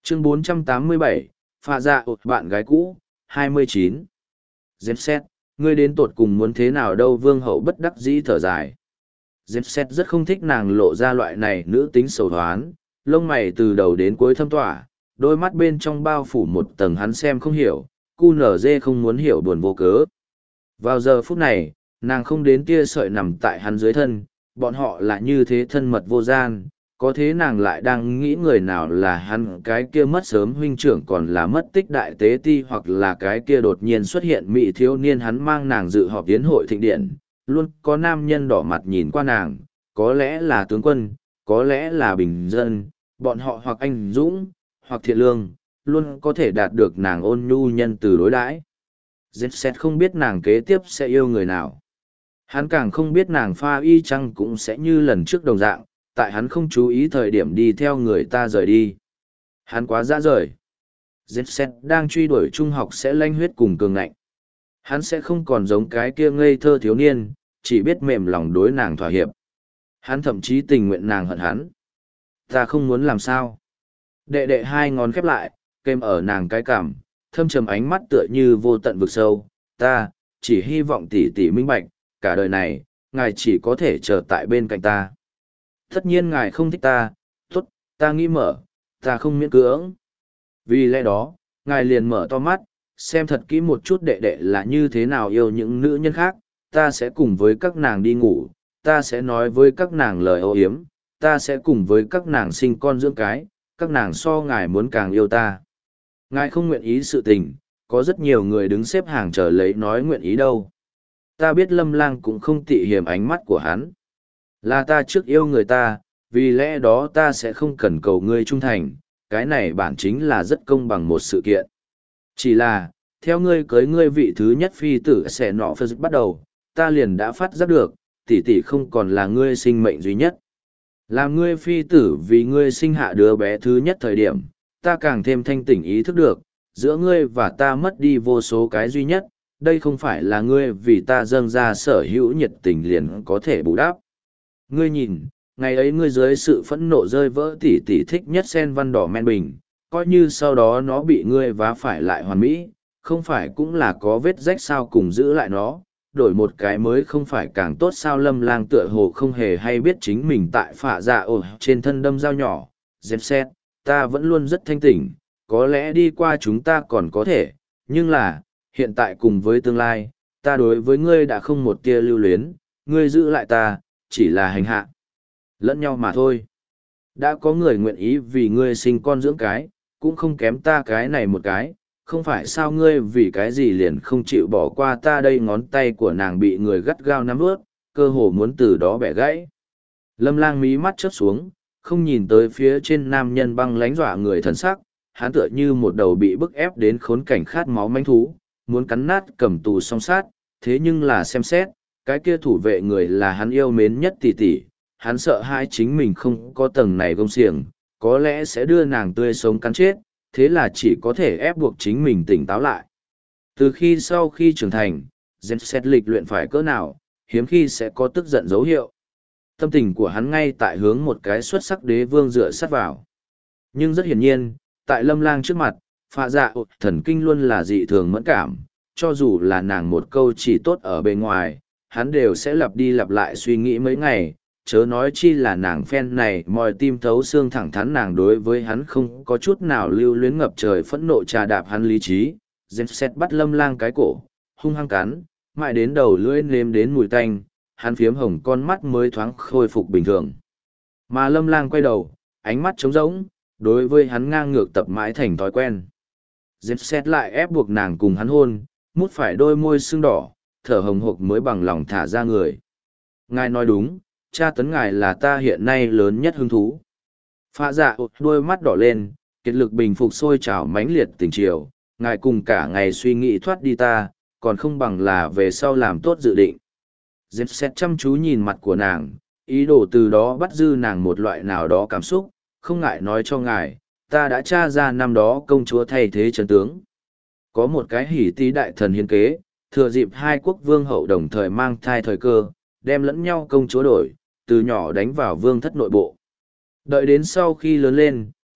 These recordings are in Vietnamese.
Chương 487, pha dạ bạn gái cũ, 29. Dẹp xét, ngươi đến tột cùng muốn thế nào đâu, vương hậu bất đắc dĩ thở dài. Dẹp xét rất không thích nàng lộ ra loại này nữ tính sầu thoán, lông mày từ đầu đến cuối thâm tỏa, đôi mắt bên trong bao phủ một tầng hắn xem không hiểu, cu nở dê không muốn hiểu buồn vô cớ. Vào giờ phút này, nàng không đến tia sợi nằm tại hắn dưới thân, bọn họ là như thế thân mật vô gian, có thế nàng lại đang nghĩ người nào là hắn, cái kia mất sớm huynh trưởng còn là mất tích đại tế ti, hoặc là cái kia đột nhiên xuất hiện mỹ thiếu niên hắn mang nàng dự họp tiến hội thịnh điện, luôn có nam nhân đỏ mặt nhìn qua nàng, có lẽ là tướng quân, có lẽ là bình dân, bọn họ hoặc anh dũng, hoặc thiện lương, luôn có thể đạt được nàng ôn nhu nhân từ đối đãi. Jet không biết nàng kế tiếp sẽ yêu người nào. Hắn càng không biết nàng pha y chăng cũng sẽ như lần trước đồng dạng, tại hắn không chú ý thời điểm đi theo người ta rời đi. Hắn quá dã rời. Jet đang truy đuổi trung học sẽ lanh huyết cùng cường ngạnh. Hắn sẽ không còn giống cái kia ngây thơ thiếu niên, chỉ biết mềm lòng đối nàng thỏa hiệp. Hắn thậm chí tình nguyện nàng hận hắn. Ta không muốn làm sao. Đệ đệ hai ngón khép lại, kèm ở nàng cái cằm, thâm trầm ánh mắt tựa như vô tận vực sâu. Ta, chỉ hy vọng tỷ tỷ minh bạch, cả đời này, ngài chỉ có thể chờ tại bên cạnh ta. Tất nhiên ngài không thích ta, tốt, ta nghĩ mở, ta không miễn cưỡng. Vì lẽ đó, ngài liền mở to mắt, xem thật kỹ một chút đệ đệ là như thế nào yêu những nữ nhân khác, ta sẽ cùng với các nàng đi ngủ, ta sẽ nói với các nàng lời ô hiếm, ta sẽ cùng với các nàng sinh con dưỡng cái, các nàng so ngài muốn càng yêu ta. Ngài không nguyện ý sự tình, có rất nhiều người đứng xếp hàng chờ lấy nói nguyện ý đâu. Ta biết Lâm Lang cũng không tị hiềm ánh mắt của hắn. Là ta trước yêu người ta, vì lẽ đó ta sẽ không cần cầu ngươi trung thành, cái này bản chính là rất công bằng một sự kiện. Chỉ là, theo ngươi cưới ngươi vị thứ nhất phi tử sẽ nọ phật bắt đầu, ta liền đã phát giác được, tỷ tỷ không còn là ngươi sinh mệnh duy nhất. Làm ngươi phi tử vì ngươi sinh hạ đứa bé thứ nhất thời điểm, ta càng thêm thanh tỉnh ý thức được, giữa ngươi và ta mất đi vô số cái duy nhất, đây không phải là ngươi vì ta dâng ra sở hữu nhiệt tình liền có thể bù đắp. Ngươi nhìn, ngày ấy ngươi dưới sự phẫn nộ rơi vỡ tỷ tỷ thích nhất sen văn đỏ men bình, coi như sau đó nó bị ngươi vá phải lại hoàn mỹ, không phải cũng là có vết rách sao cùng giữ lại nó, đổi một cái mới không phải càng tốt sao. Lâm Lang tựa hồ không hề hay biết chính mình tại phạ dạ ổ trên thân đâm dao nhỏ. Dẹp xét, ta vẫn luôn rất thanh tỉnh, có lẽ đi qua chúng ta còn có thể, nhưng là, hiện tại cùng với tương lai, ta đối với ngươi đã không một tia lưu luyến, ngươi giữ lại ta, chỉ là hành hạ lẫn nhau mà thôi. Đã có người nguyện ý vì ngươi sinh con dưỡng cái, cũng không kém ta cái này một cái, không phải sao ngươi vì cái gì liền không chịu bỏ qua ta đây. Ngón tay của nàng bị người gắt gao nắm ướt, cơ hồ muốn từ đó bẻ gãy. Lâm Lang mí mắt chớp xuống, không nhìn tới phía trên nam nhân băng lánh dọa người thần sắc, hắn tựa như một đầu bị bức ép đến khốn cảnh khát máu manh thú, muốn cắn nát cầm tù song sát, thế nhưng là xem xét, cái kia thủ vệ người là hắn yêu mến nhất tỷ tỷ, hắn sợ hãi chính mình không có tầng này gông xiềng, có lẽ sẽ đưa nàng tươi sống cắn chết, thế là chỉ có thể ép buộc chính mình tỉnh táo lại. Từ khi sau khi trưởng thành, Jet lịch luyện phải cỡ nào, hiếm khi sẽ có tức giận dấu hiệu. Tâm tình của hắn ngay tại hướng một cái xuất sắc đế vương dựa sát vào. Nhưng rất hiển nhiên, tại Lâm Lang trước mặt, phạ dạ thần kinh luôn là dị thường mẫn cảm, cho dù là nàng một câu chỉ tốt ở bề ngoài, hắn đều sẽ lặp đi lặp lại suy nghĩ mấy ngày, chớ nói chi là nàng phen này mọi tim thấu xương thẳng thắn. Nàng đối với hắn không có chút nào lưu luyến, ngập trời phẫn nộ trà đạp hắn lý trí. Jet bắt Lâm Lang cái cổ, hung hăng cắn, mãi đến đầu lưỡi nếm đến mùi tanh, hắn phiếm hồng con mắt mới thoáng khôi phục bình thường. Mà Lâm Lang quay đầu, ánh mắt trống rỗng, đối với hắn ngang ngược tập mãi thành thói quen. Jet lại ép buộc nàng cùng hắn hôn, mút phải đôi môi sưng đỏ, thở hồng hộc mới bằng lòng thả ra người. Ngài nói đúng, tra tấn ngài là ta hiện nay lớn nhất hứng thú. Phạ dạ đôi mắt đỏ lên, kiệt lực bình phục sôi trào mãnh liệt tình chiều, ngài cùng cả ngày suy nghĩ thoát đi ta, còn không bằng là về sau làm tốt dự định. Jet chăm chú nhìn mặt của nàng, ý đồ từ đó bắt dư nàng một loại nào đó cảm xúc, không ngại nói cho ngài, ta đã tra ra năm đó công chúa thay thế chân tướng. Có một cái hỉ tí đại thần hiến kế, thừa dịp hai quốc vương hậu đồng thời mang thai thời cơ, đem lẫn nhau công chúa đổi, từ nhỏ đánh vào vương thất nội bộ. Đợi đến sau khi lớn lên,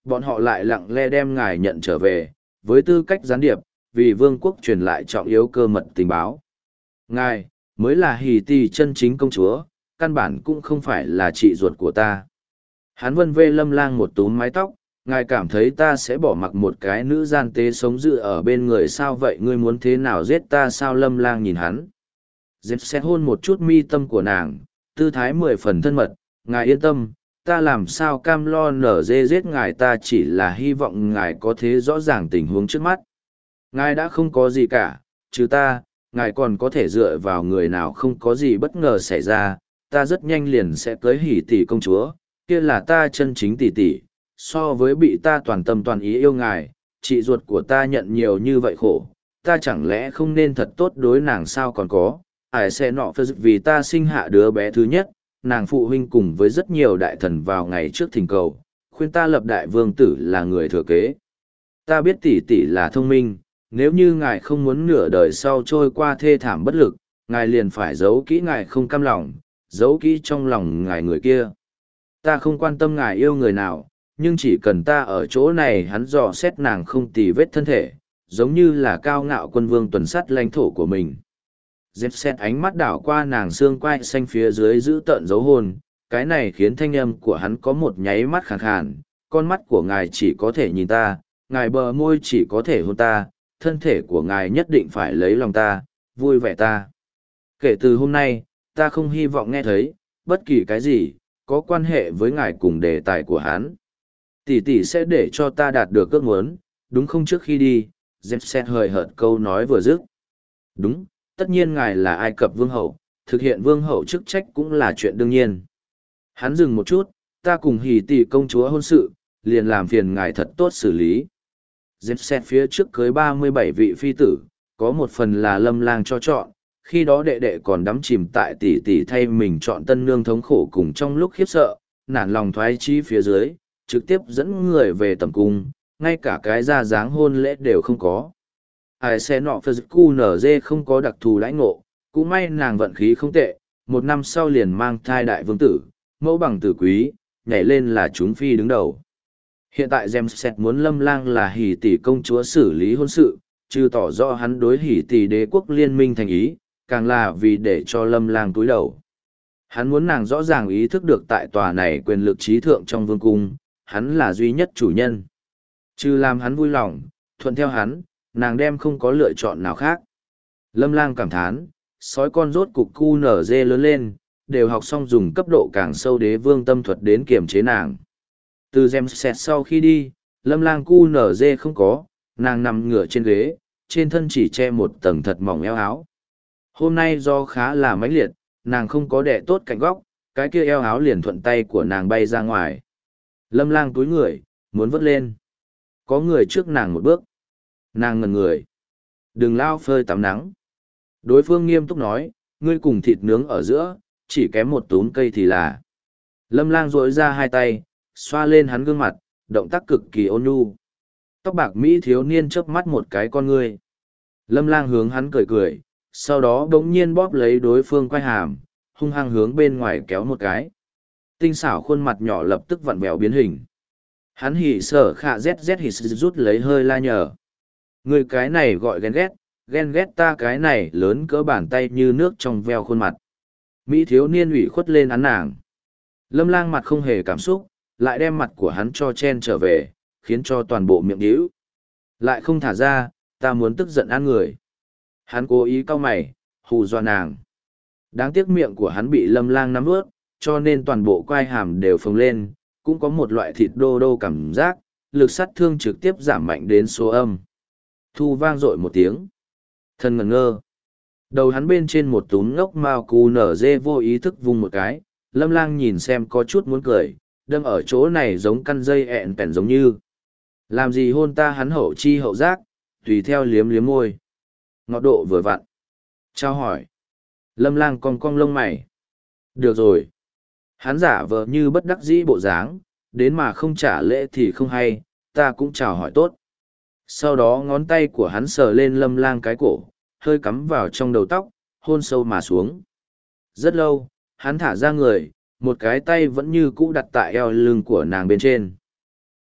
bọn họ lại lặng lẽ đem ngài nhận trở về, với tư cách gián điệp, vì vương quốc truyền lại trọng yếu cơ mật tình báo. Ngài, mới là hì tì chân chính công chúa, căn bản cũng không phải là chị ruột của ta. Hắn vân vê Lâm Lang một túm mái tóc, ngài cảm thấy ta sẽ bỏ mặc một cái nữ gian tế sống dựa ở bên người sao vậy, ngươi muốn thế nào giết ta sao? Lâm Lang nhìn hắn. Dẹp xét hôn một chút mi tâm của nàng, tư thái 10 phần thân mật, ngài yên tâm, ta làm sao cam lo nở dê giết ngài, ta chỉ là hy vọng ngài có thế rõ ràng tình huống trước mắt. Ngài đã không có gì cả, trừ ta, ngài còn có thể dựa vào người nào, không có gì bất ngờ xảy ra, ta rất nhanh liền sẽ cưới hỉ tỷ công chúa, kia là ta chân chính tỷ tỷ, so với bị ta toàn tâm toàn ý yêu ngài, chị ruột của ta nhận nhiều như vậy khổ, ta chẳng lẽ không nên thật tốt đối nàng sao? Còn có, ải sẽ nọ phật vì ta sinh hạ đứa bé thứ nhất, nàng phụ huynh cùng với rất nhiều đại thần vào ngày trước thỉnh cầu, khuyên ta lập đại vương tử là người thừa kế. Ta biết tỷ tỷ là thông minh, nếu như ngài không muốn nửa đời sau trôi qua thê thảm bất lực, ngài liền phải giấu kỹ ngài không cam lòng, giấu kỹ trong lòng ngài người kia. Ta không quan tâm ngài yêu người nào, nhưng chỉ cần ta ở chỗ này, hắn dò xét nàng không tì vết thân thể, giống như là cao ngạo quân vương tuần sắt lãnh thổ của mình. Dẹp xét ánh mắt đảo qua nàng xương quai xanh phía dưới giữ tợn dấu hôn, cái này khiến thanh âm của hắn có một nháy mắt khàn khàn, con mắt của ngài chỉ có thể nhìn ta, ngài bờ môi chỉ có thể hôn ta, thân thể của ngài nhất định phải lấy lòng ta, vui vẻ ta. Kể từ hôm nay, ta không hy vọng nghe thấy bất kỳ cái gì có quan hệ với ngài cùng đề tài của hắn. Tỷ tỷ sẽ để cho ta đạt được ước muốn, đúng không? Trước khi đi, Dempsey hời hợt câu nói vừa dứt. Đúng, tất nhiên ngài là Ai Cập vương hậu, thực hiện vương hậu chức trách cũng là chuyện đương nhiên. Hắn dừng một chút, ta cùng hỉ tỷ công chúa hôn sự, liền làm phiền ngài thật tốt xử lý. Dempsey phía trước cưới 37 vị phi tử, có một phần là Lâm Lang cho chọn, khi đó đệ đệ còn đắm chìm tại tỷ tỷ thay mình chọn tân nương thống khổ, cùng trong lúc khiếp sợ, nản lòng thoái chí phía dưới, trực tiếp dẫn người về tầm cung, ngay cả cái ra dáng hôn lễ đều không có. Ai xe nọ phật cu nở dê không có đặc thù đãi ngộ, cũng may nàng vận khí không tệ, 1 năm sau liền mang thai đại vương tử, mẫu bằng tử quý, nhảy lên là chúng phi đứng đầu. Hiện tại Dempsey muốn Lâm Lang là hỉ tỷ công chúa xử lý hôn sự, trừ tỏ rõ hắn đối hỉ tỷ đế quốc liên minh thành ý, càng là vì để cho Lâm Lang túi đầu. Hắn muốn nàng rõ ràng ý thức được tại tòa này quyền lực trí thượng trong vương cung, hắn là duy nhất chủ nhân. Trừ làm hắn vui lòng, thuận theo hắn, nàng đem không có lựa chọn nào khác. Lâm Lang cảm thán, sói con rốt cục cu nở dê lớn lên, đều học xong dùng cấp độ càng sâu đế vương tâm thuật đến kiềm chế nàng. Từ Dempsey sau khi đi, Lâm Lang cu nở dê không có, nàng nằm ngửa trên ghế, trên thân chỉ che một tầng thật mỏng eo áo. Hôm nay do khá là mãnh liệt, nàng không có đẻ tốt cạnh góc, cái kia eo áo liền thuận tay của nàng bay ra ngoài. Lâm Lang túi người, muốn vớt lên. Có người trước nàng một bước. Nàng ngẩn người. Đừng lao phơi tắm nắng. Đối phương nghiêm túc nói, ngươi cùng thịt nướng ở giữa, chỉ kém một túm cây thì là. Lâm Lang duỗi ra hai tay, xoa lên hắn gương mặt, động tác cực kỳ ôn nhu. Tóc bạc Mỹ thiếu niên chớp mắt một cái con ngươi. Lâm Lang hướng hắn cười cười, sau đó bỗng nhiên bóp lấy đối phương quai hàm, hung hăng hướng bên ngoài kéo một cái. Tinh xảo khuôn mặt nhỏ lập tức vặn vẹo biến hình. Hắn hỉ sở khạ zz hỉ rút lấy hơi la nhờ. Người cái này gọi ghen ghét ta cái này lớn cỡ bàn tay như nước trong veo khuôn mặt. Mỹ thiếu niên ủy khuất lên án nàng. Lâm Lang mặt không hề cảm xúc, lại đem mặt của hắn cho chen trở về, khiến cho toàn bộ miệng đĩu. Lại không thả ra, ta muốn tức giận ăn người. Hắn cố ý cau mày, hù dọa nàng. Đáng tiếc miệng của hắn bị Lâm Lang nắm ướt, cho nên toàn bộ quai hàm đều phồng lên, cũng có một loại thịt đô đô cảm giác, lực sát thương trực tiếp giảm mạnh đến số âm. Thu vang dội một tiếng. Thân ngẩn ngơ. Đầu hắn bên trên một túm ngốc mao cù nở dê vô ý thức vung một cái, Lâm Lang nhìn xem có chút muốn cười, đâm ở chỗ này giống căn dây ẹn bèn giống như. Làm gì hôn ta? Hắn hậu chi hậu giác, tùy theo liếm liếm môi. Ngọt độ vừa vặn. Trao hỏi. Lâm Lang cong cong lông mày. Được rồi. Hắn giả vờ như bất đắc dĩ bộ dáng, đến mà không trả lễ thì không hay, ta cũng chào hỏi tốt. Sau đó ngón tay của hắn sờ lên Lâm Lang cái cổ, hơi cắm vào trong đầu tóc, hôn sâu mà xuống. Rất lâu, hắn thả ra người, một cái tay vẫn như cũ đặt tại eo lưng của nàng bên trên.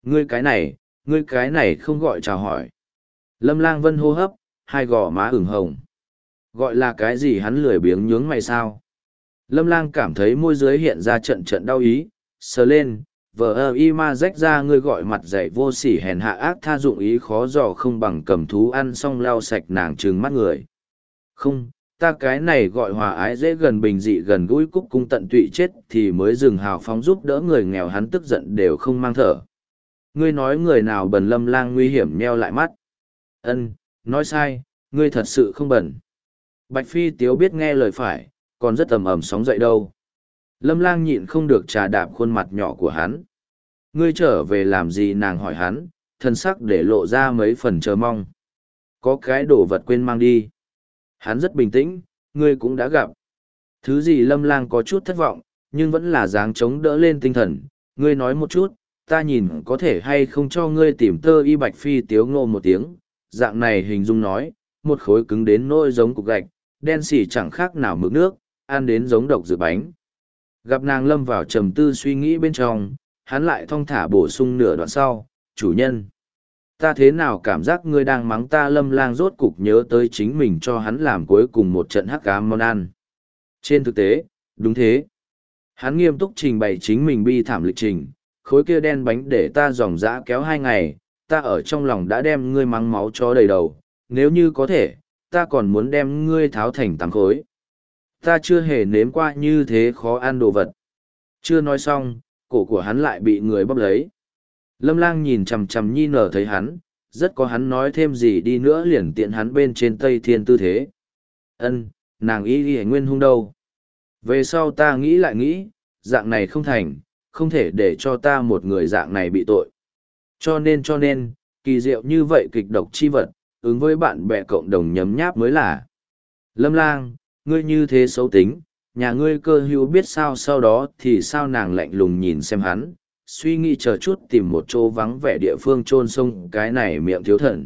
Ngươi cái này không gọi chào hỏi. Lâm Lang Vân hô hấp, hai gò má ửng hồng. Gọi là cái gì hắn lười biếng nhướng mày sao? Lâm Lang cảm thấy môi dưới hiện ra trận trận đau ý, sờ lên, vờ ơ y ma rách ra ngươi gọi mặt dạy vô sỉ hèn hạ ác tha dụng ý khó dò không bằng cầm thú ăn xong lau sạch nàng trừng mắt người. Không, ta cái này gọi hòa ái dễ gần bình dị gần gũi cúc cung tận tụy chết thì mới dừng hào phóng giúp đỡ người nghèo hắn tức giận đều không mang thở. Ngươi nói người nào bần Lâm Lang nguy hiểm nheo lại mắt. Ân, nói sai, ngươi thật sự không bẩn. Bạch Phi Tiếu biết nghe lời phải, còn rất ầm ầm sóng dậy đâu. Lâm Lang nhịn không được trà đạp khuôn mặt nhỏ của hắn. Ngươi trở về làm gì nàng hỏi hắn, thân sắc để lộ ra mấy phần chờ mong. Có cái đồ vật quên mang đi. Hắn rất bình tĩnh, ngươi cũng đã gặp. Thứ gì Lâm Lang có chút thất vọng, nhưng vẫn là dáng chống đỡ lên tinh thần. Ngươi nói một chút, ta nhìn có thể hay không cho ngươi tìm tơ y. Bạch Phi Tiếu ngô một tiếng, dạng này hình dung nói, một khối cứng đến nỗi giống cục gạch, đen xỉ chẳng khác nào mực nước, ăn đến giống độc dược bánh. Gặp nàng lâm vào trầm tư suy nghĩ bên trong, hắn lại thong thả bổ sung nửa đoạn sau, chủ nhân. Ta thế nào cảm giác ngươi đang mắng ta? Lâm Lang rốt cục nhớ tới chính mình cho hắn làm cuối cùng một trận hắc ám món ăn. Trên thực tế, đúng thế. Hắn nghiêm túc trình bày chính mình bi thảm lịch trình, khối kia đen bánh để ta dòng dã kéo 2 ngày, ta ở trong lòng đã đem ngươi mắng máu chó đầy đầu, nếu như có thể, ta còn muốn đem ngươi tháo thành 8 khối. Ta chưa hề nếm qua như thế khó ăn đồ vật. Chưa nói xong, cổ của hắn lại bị người bóp lấy. Lâm Lang nhìn chằm chằm nhi nở thấy hắn, rất có hắn nói thêm gì đi nữa liền tiện hắn bên trên Tây Thiên tư thế. Ân, nàng y ghi nguyên hung đâu. Về sau ta nghĩ lại nghĩ, dạng này không thành, không thể để cho ta một người dạng này bị tội. Cho nên, kỳ diệu như vậy kịch độc chi vật, ứng với bạn bè cộng đồng nhấm nháp mới là. Lâm Lang, ngươi như thế xấu tính, nhà ngươi cơ hữu biết sao sau đó thì sao? Nàng lạnh lùng nhìn xem hắn, suy nghĩ chờ chút tìm một chỗ vắng vẻ địa phương chôn sông cái này miệng thiếu thần.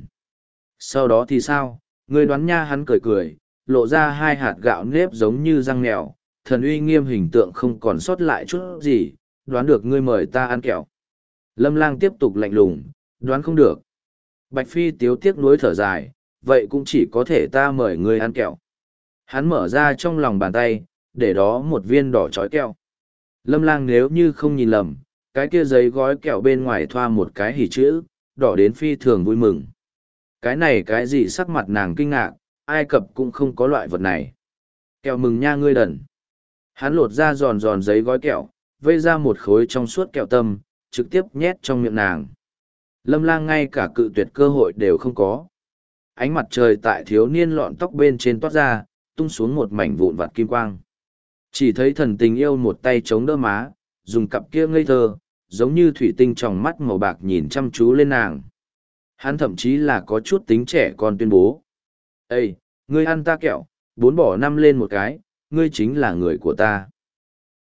Sau đó thì sao? Ngươi đoán nha. Hắn cười cười, lộ ra 2 hạt gạo nếp giống như răng mèo, thần uy nghiêm hình tượng không còn sót lại chút gì, đoán được ngươi mời ta ăn kẹo. Lâm Lang tiếp tục lạnh lùng, đoán không được. Bạch Phi Tiếu tiếc nuối thở dài, vậy cũng chỉ có thể ta mời ngươi ăn kẹo. Hắn mở ra trong lòng bàn tay, để đó một viên đỏ chói kẹo. Lâm Lang nếu như không nhìn lầm, cái kia giấy gói kẹo bên ngoài thoa một cái hỉ chữ, đỏ đến phi thường vui mừng. Cái này cái gì? Sắc mặt nàng kinh ngạc, Ai Cập cũng không có loại vật này. Kẹo mừng nha ngươi đần. Hắn lột ra giòn giòn giấy gói kẹo, vây ra một khối trong suốt kẹo tâm, trực tiếp nhét trong miệng nàng. Lâm Lang ngay cả cự tuyệt cơ hội đều không có. Ánh mặt trời tại thiếu niên lọn tóc bên trên toát ra, tung xuống một mảnh vụn vặt kim quang. Chỉ thấy thần tình yêu một tay chống đỡ má, dùng cặp kia ngây thơ, giống như thủy tinh tròng mắt màu bạc nhìn chăm chú lên nàng. Hắn thậm chí là có chút tính trẻ con tuyên bố. Ê, ngươi ăn ta kẹo, 4 bỏ 5 lên một cái, ngươi chính là người của ta.